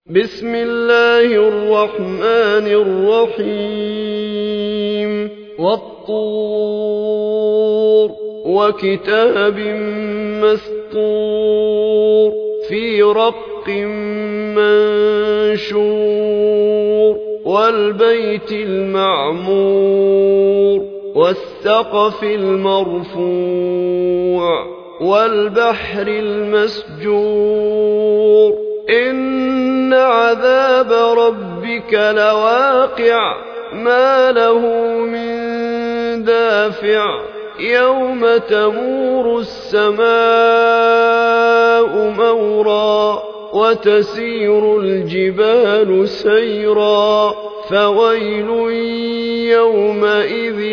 بسم الله الرحمن الرحيم والطور وكتاب مسطور في رق منشور والبيت المعمور والسقف المرفوع والبحر المسجور إن عذاب ربك لواقع ما له من دافع يوم تمور السماء مورا وتسير الجبال سيرا فويل يومئذ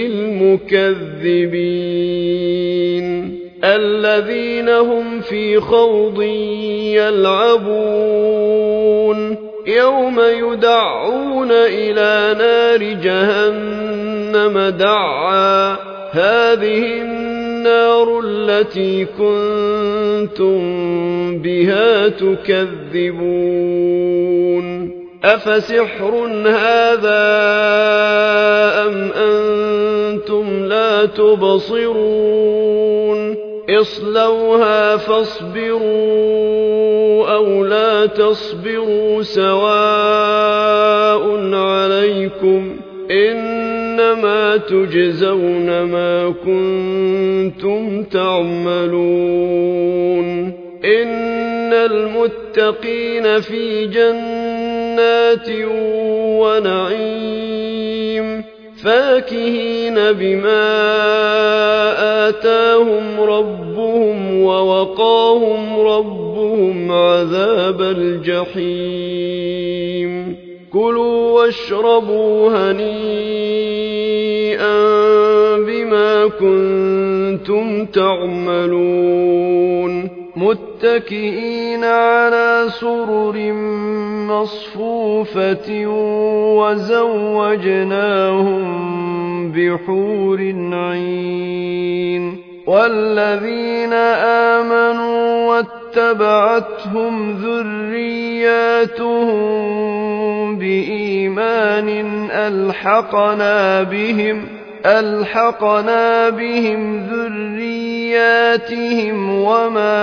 للمكذبين الذين هم في خوض يلعبون يوم يدعون إلى نار جهنم دعا هذه النار التي كنتم بها تكذبون أفسحر هذا أم أنتم لا تبصرون اصلوها فاصبروا أو لا تصبروا سواء عليكم إنما تجزون ما كنتم تعملون إن المتقين في جنات ونعيم فاكهين بما آتاهم ربهم ووقاهم ربهم عذاب الجحيم كلوا واشربوا هنيئا بما كنتم تعملون متكئين على سرر مصفوفة وزوجناهم بحور عين والذين آمنوا واتبعتهم ذرياتهم بإيمان ألحقنا بهم ذرياتهم وما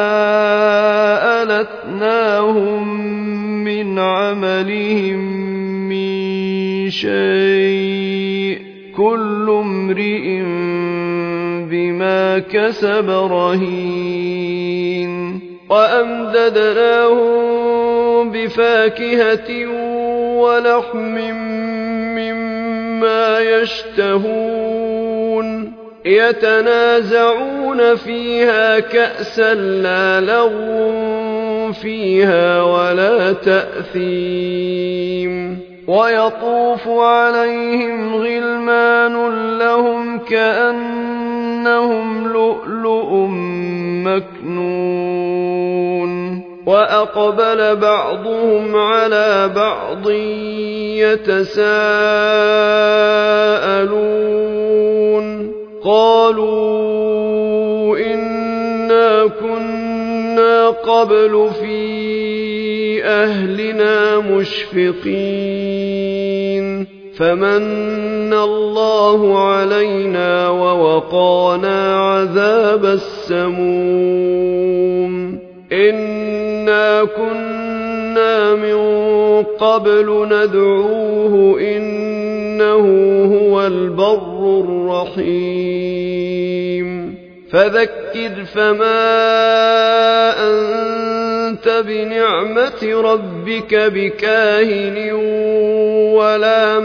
ألتناهم من عملهم من شيء كل امرئ بما كسب رهين وأمددناهم بفاكهة ولحم مما يشتهون يتنازعون فيها كأسا لا لغو فيها ولا تأثيم ويطوف عليهم غلمان لهم كأنهم لؤلؤ مكنون وأقبل بعضهم على بعض يتساءلون قالوا إنا كنا قبل في أهلنا مشفقين فمن الله علينا ووقانا عذاب السموم إنا كنا من قبل ندعوه إنه هو البر الرحيم فذكر فما أنت بنعمة ربك بكاهن ولا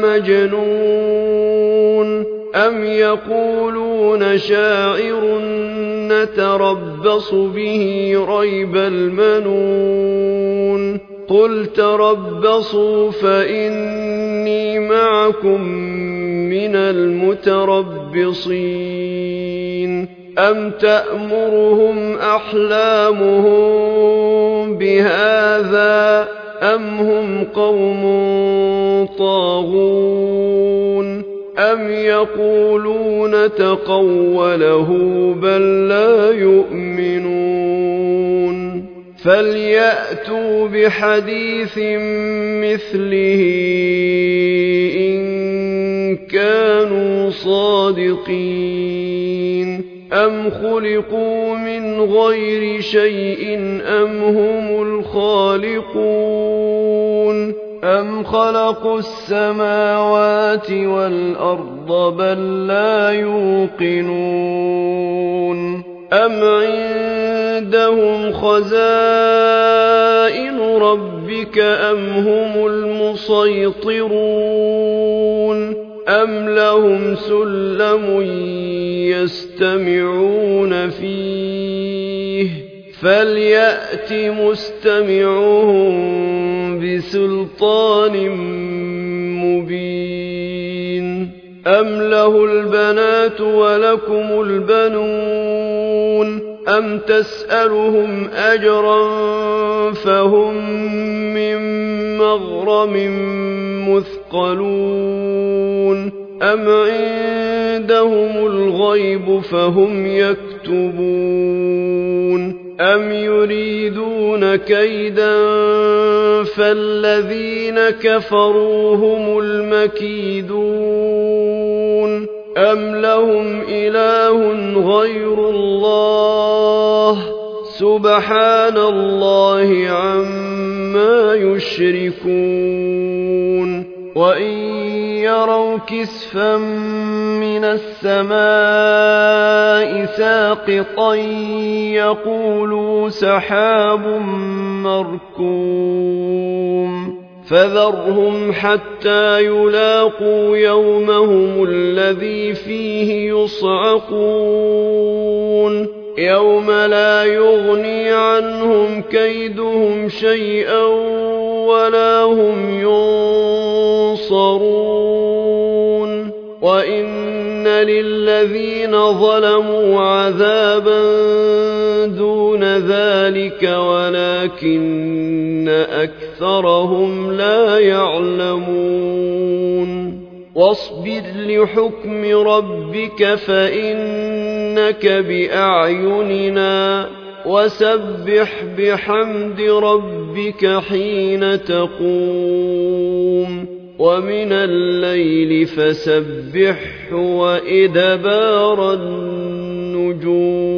مجنون أم يقولون شاعر نتربص به ريب المنون قل تربصوا فإني معكم من المتربصين أم تأمرهم أحلامهم بهذا أم هم قوم طاغون أم يقولون تقوله بل لا يؤمنون فليأتوا بحديث مثله إن كانوا صادقين أم خلقوا من غير شيء أم هم الخالقون أم خلقوا السماوات والأرض بل لا يوقنون أم عندهم خزائن ربك أم هم المسيطرون أم لهم سلم يستمعون فيه فليأت مستمعهم بسلطان مبين أم له البنات ولكم البنون أم تسألهم أجرا فهم من مغرم مثقلون أم عندهم الغيب فهم يكتبون أم يريدون كيدا فالذين كفروا هم المكيدون أم لهم إله غير الله سبحان الله عما يشركون وإن يروا كسفا من السماء ساقطا يقولوا سحاب مركوم فذرهم حتى يلاقوا يومهم الذي فيه يصعقون يوم لا يغني عنهم كيدهم شيئا ولا هم ينصرون وإن للذين ظلموا عذابا دون ذلك ولكن أكثرهم لا يعلمون واصبر لحكم ربك فإنك بأعيننا وسبح بحمد ربك حين تقوم ومن الليل فسبحه وإدبار النجوم